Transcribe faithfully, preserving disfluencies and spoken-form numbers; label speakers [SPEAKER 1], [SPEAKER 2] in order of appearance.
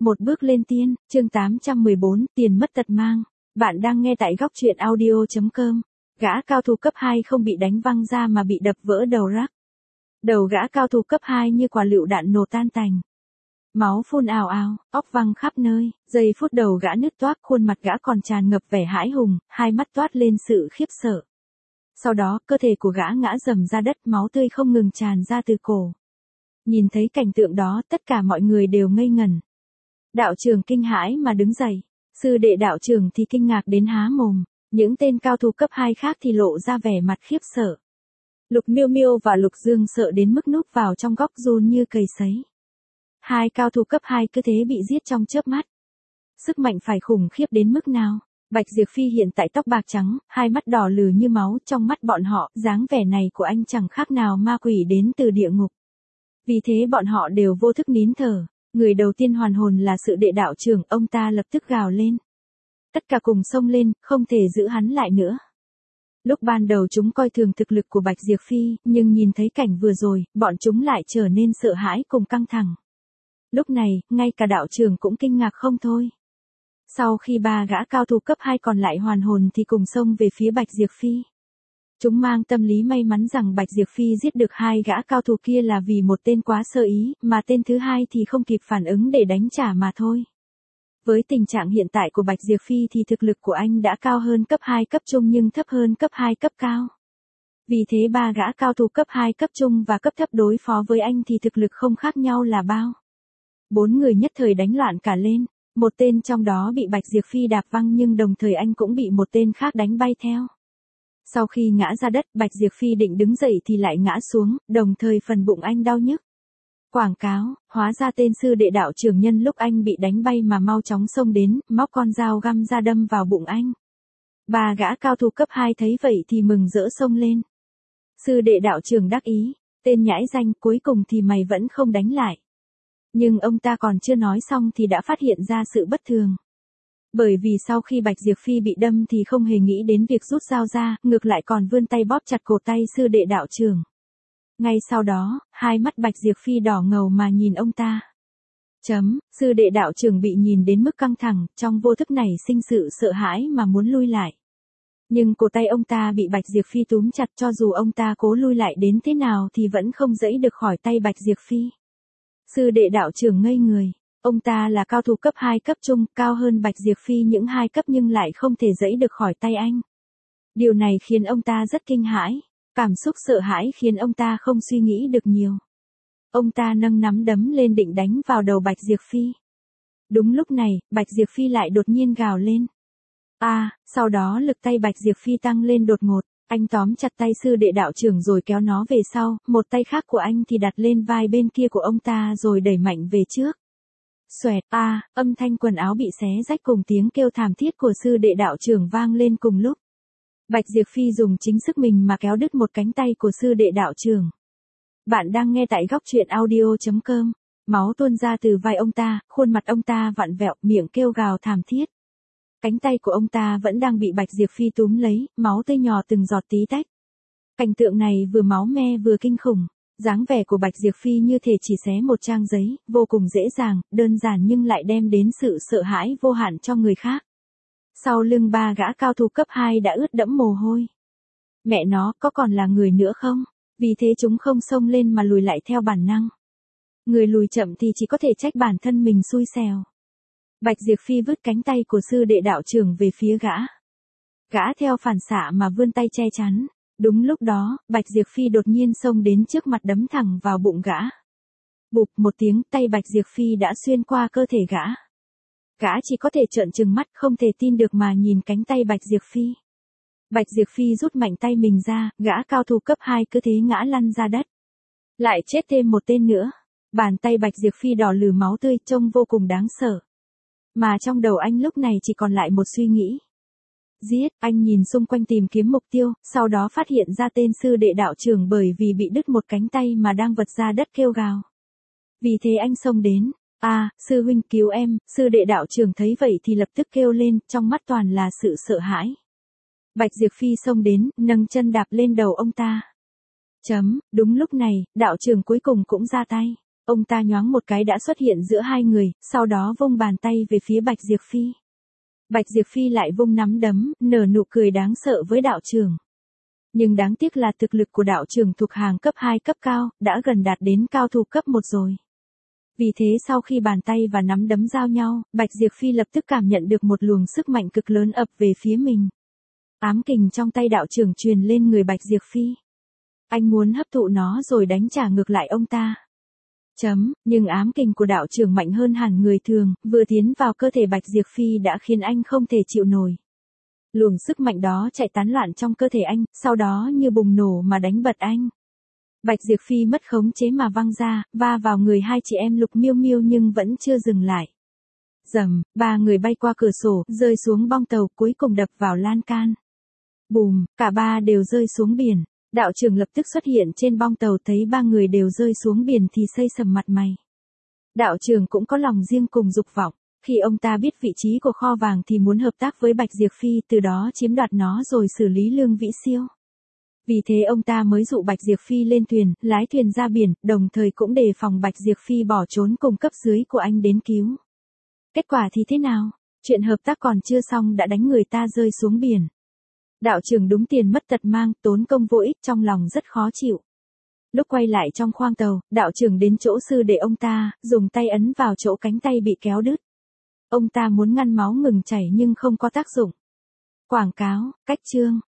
[SPEAKER 1] Một bước lên tiên, chương tám trăm mười bốn, tiền mất tật mang. Bạn đang nghe tại góc truyện audio chấm com. Gã cao thủ cấp hai không bị đánh văng ra mà bị đập vỡ đầu rắc. Đầu gã cao thủ cấp hai như quả lựu đạn nổ tan tành. Máu phun ào ào, óc văng khắp nơi, giây phút đầu gã nứt toác, khuôn mặt gã còn tràn ngập vẻ hãi hùng, hai mắt toát lên sự khiếp sợ. Sau đó, cơ thể của gã ngã rầm ra đất, máu tươi không ngừng tràn ra từ cổ. Nhìn thấy cảnh tượng đó, tất cả mọi người đều ngây ngẩn. Đạo trưởng kinh hãi mà đứng dậy, sư đệ đạo trưởng thì kinh ngạc đến há mồm, những tên cao thủ cấp hai khác thì lộ ra vẻ mặt khiếp sợ. Lục Miêu Miêu và Lục Dương sợ đến mức núp vào trong góc run như cầy sấy. Hai cao thủ cấp hai cứ thế bị giết trong chớp mắt. Sức mạnh phải khủng khiếp đến mức nào? Bạch Diệp Phi hiện tại tóc bạc trắng, hai mắt đỏ lừ như máu, trong mắt bọn họ, dáng vẻ này của anh chẳng khác nào ma quỷ đến từ địa ngục. Vì thế bọn họ đều vô thức nín thở. Người đầu tiên hoàn hồn là sự đệ đạo trưởng, ông ta lập tức gào lên. Tất cả cùng xông lên, không thể giữ hắn lại nữa. Lúc ban đầu chúng coi thường thực lực của Bạch Diệp Phi, nhưng nhìn thấy cảnh vừa rồi, bọn chúng lại trở nên sợ hãi cùng căng thẳng. Lúc này, ngay cả đạo trưởng cũng kinh ngạc không thôi. Sau khi ba gã cao thủ cấp hai còn lại hoàn hồn thì cùng xông về phía Bạch Diệp Phi. Chúng mang tâm lý may mắn rằng Bạch Diệp Phi giết được hai gã cao thủ kia là vì một tên quá sơ ý, mà tên thứ hai thì không kịp phản ứng để đánh trả mà thôi. Với tình trạng hiện tại của Bạch Diệp Phi thì thực lực của anh đã cao hơn cấp hai cấp trung nhưng thấp hơn cấp hai cấp cao. Vì thế ba gã cao thủ cấp hai cấp trung và cấp thấp đối phó với anh thì thực lực không khác nhau là bao. Bốn người nhất thời đánh loạn cả lên, một tên trong đó bị Bạch Diệp Phi đạp văng nhưng đồng thời anh cũng bị một tên khác đánh bay theo. Sau khi ngã ra đất, Bạch Diệp Phi định đứng dậy thì lại ngã xuống, đồng thời phần bụng anh đau nhức. Quảng cáo, hóa ra tên sư đệ đạo trưởng nhân lúc anh bị đánh bay mà mau chóng xông đến, móc con dao găm ra đâm vào bụng anh. Ba gã cao thủ cấp hai thấy vậy thì mừng rỡ xông lên. Sư đệ đạo trưởng đắc ý, tên nhãi danh, cuối cùng thì mày vẫn không đánh lại. Nhưng ông ta còn chưa nói xong thì đã phát hiện ra sự bất thường. Bởi vì sau khi Bạch Diệp Phi bị đâm thì không hề nghĩ đến việc rút dao ra, ngược lại còn vươn tay bóp chặt cổ tay sư đệ đạo trưởng. Ngay sau đó, hai mắt Bạch Diệp Phi đỏ ngầu mà nhìn ông ta. Chấm, sư đệ đạo trưởng bị nhìn đến mức căng thẳng, trong vô thức này sinh sự sợ hãi mà muốn lui lại. Nhưng cổ tay ông ta bị Bạch Diệp Phi túm chặt, cho dù ông ta cố lui lại đến thế nào thì vẫn không giãy được khỏi tay Bạch Diệp Phi. Sư đệ đạo trưởng ngây người. Ông ta là cao thủ cấp hai cấp trung, cao hơn Bạch Diệp Phi những hai cấp nhưng lại không thể giãy được khỏi tay anh. Điều này khiến ông ta rất kinh hãi, cảm xúc sợ hãi khiến ông ta không suy nghĩ được nhiều. Ông ta nâng nắm đấm lên định đánh vào đầu Bạch Diệp Phi. Đúng lúc này, Bạch Diệp Phi lại đột nhiên gào lên. À, sau đó lực tay Bạch Diệp Phi tăng lên đột ngột, anh tóm chặt tay sư đệ đạo trưởng rồi kéo nó về sau, một tay khác của anh thì đặt lên vai bên kia của ông ta rồi đẩy mạnh về trước. Xoẹt, a, à, âm thanh quần áo bị xé rách cùng tiếng kêu thảm thiết của sư đệ đạo trưởng vang lên cùng lúc. Bạch Diệp Phi dùng chính sức mình mà kéo đứt một cánh tay của sư đệ đạo trưởng. Bạn đang nghe tại góc truyện audio chấm com. Máu tuôn ra từ vai ông ta, khuôn mặt ông ta vặn vẹo, miệng kêu gào thảm thiết. Cánh tay của ông ta vẫn đang bị Bạch Diệp Phi túm lấy, máu tươi nhỏ từng giọt tí tách. Cảnh tượng này vừa máu me vừa kinh khủng. Dáng vẻ của Bạch Diệp Phi như thể chỉ xé một trang giấy, vô cùng dễ dàng, đơn giản nhưng lại đem đến sự sợ hãi vô hạn cho người khác. Sau lưng ba gã cao thủ cấp hai đã ướt đẫm mồ hôi. Mẹ nó, có còn là người nữa không? Vì thế chúng không xông lên mà lùi lại theo bản năng. Người lùi chậm thì chỉ có thể trách bản thân mình xui xẻo. Bạch Diệp Phi vứt cánh tay của sư đệ đạo trưởng về phía gã. Gã theo phản xạ mà vươn tay che chắn. Đúng lúc đó, Bạch Diệp Phi đột nhiên xông đến trước mặt đấm thẳng vào bụng gã. Bụp một tiếng, tay Bạch Diệp Phi đã xuyên qua cơ thể gã. Gã chỉ có thể trợn trừng mắt không thể tin được mà nhìn cánh tay Bạch Diệp Phi. Bạch Diệp Phi rút mạnh tay mình ra, gã cao thủ cấp hai cứ thế ngã lăn ra đất. Lại chết thêm một tên nữa. Bàn tay Bạch Diệp Phi đỏ lừ máu tươi trông vô cùng đáng sợ. Mà trong đầu anh lúc này chỉ còn lại một suy nghĩ. Giết, anh nhìn xung quanh tìm kiếm mục tiêu, sau đó phát hiện ra tên sư đệ đạo trưởng bởi vì bị đứt một cánh tay mà đang vật ra đất kêu gào. Vì thế anh xông đến. À, sư huynh cứu em, sư đệ đạo trưởng thấy vậy thì lập tức kêu lên, trong mắt toàn là sự sợ hãi. Bạch Diệp Phi xông đến, nâng chân đạp lên đầu ông ta. Chấm, đúng lúc này, đạo trưởng cuối cùng cũng ra tay. Ông ta nhoáng một cái đã xuất hiện giữa hai người, sau đó vung bàn tay về phía Bạch Diệp Phi. Bạch Diệp Phi lại vung nắm đấm, nở nụ cười đáng sợ với đạo trưởng. Nhưng đáng tiếc là thực lực của đạo trưởng thuộc hàng cấp hai cấp cao, đã gần đạt đến cao thủ cấp một rồi. Vì thế sau khi bàn tay và nắm đấm giao nhau, Bạch Diệp Phi lập tức cảm nhận được một luồng sức mạnh cực lớn ập về phía mình. Ám kình trong tay đạo trưởng truyền lên người Bạch Diệp Phi. Anh muốn hấp thụ nó rồi đánh trả ngược lại ông ta. Chấm, nhưng ám kình của đạo trưởng mạnh hơn hẳn người thường, vừa tiến vào cơ thể Bạch Diệp Phi đã khiến anh không thể chịu nổi. Luồng sức mạnh đó chạy tán loạn trong cơ thể anh, sau đó như bùng nổ mà đánh bật anh. Bạch Diệp Phi mất khống chế mà văng ra, va vào người hai chị em Lục Miêu Miêu nhưng vẫn chưa dừng lại. Rầm, ba người bay qua cửa sổ, rơi xuống bong tàu, cuối cùng đập vào lan can. Bùm, cả ba đều rơi xuống biển. Đạo trưởng lập tức xuất hiện trên bong tàu, thấy ba người đều rơi xuống biển thì xây sầm mặt mày. Đạo trưởng cũng có lòng riêng cùng dục vọng. Khi ông ta biết vị trí của kho vàng thì muốn hợp tác với Bạch Diệp Phi, từ đó chiếm đoạt nó rồi xử lý Lương Vĩ Siêu. Vì thế ông ta mới dụ Bạch Diệp Phi lên thuyền, lái thuyền ra biển, đồng thời cũng đề phòng Bạch Diệp Phi bỏ trốn cùng cấp dưới của anh đến cứu. Kết quả thì thế nào? Chuyện hợp tác còn chưa xong đã đánh người ta rơi xuống biển. Đạo trưởng đúng tiền mất tật mang, tốn công vô ích, trong lòng rất khó chịu. Lúc quay lại trong khoang tàu, đạo trưởng đến chỗ sư để ông ta, dùng tay ấn vào chỗ cánh tay bị kéo đứt. Ông ta muốn ngăn máu ngừng chảy nhưng không có tác dụng. Quảng cáo, cách chương.